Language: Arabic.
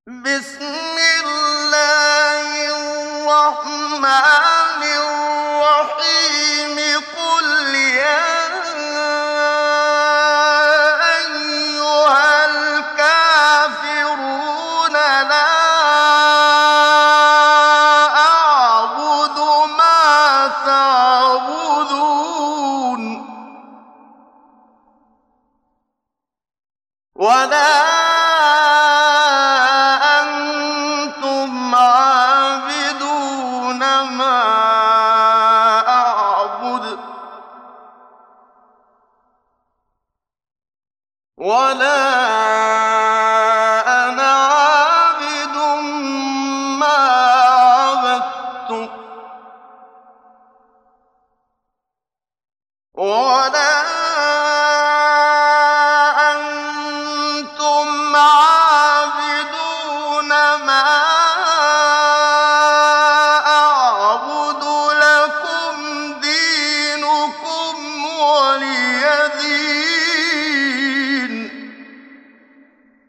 بسم الله الرحمن الرحيم قل يا أيها الكافرون لا أعبد ما تعبدون ولا أنتم عابدون ما أعبد ولا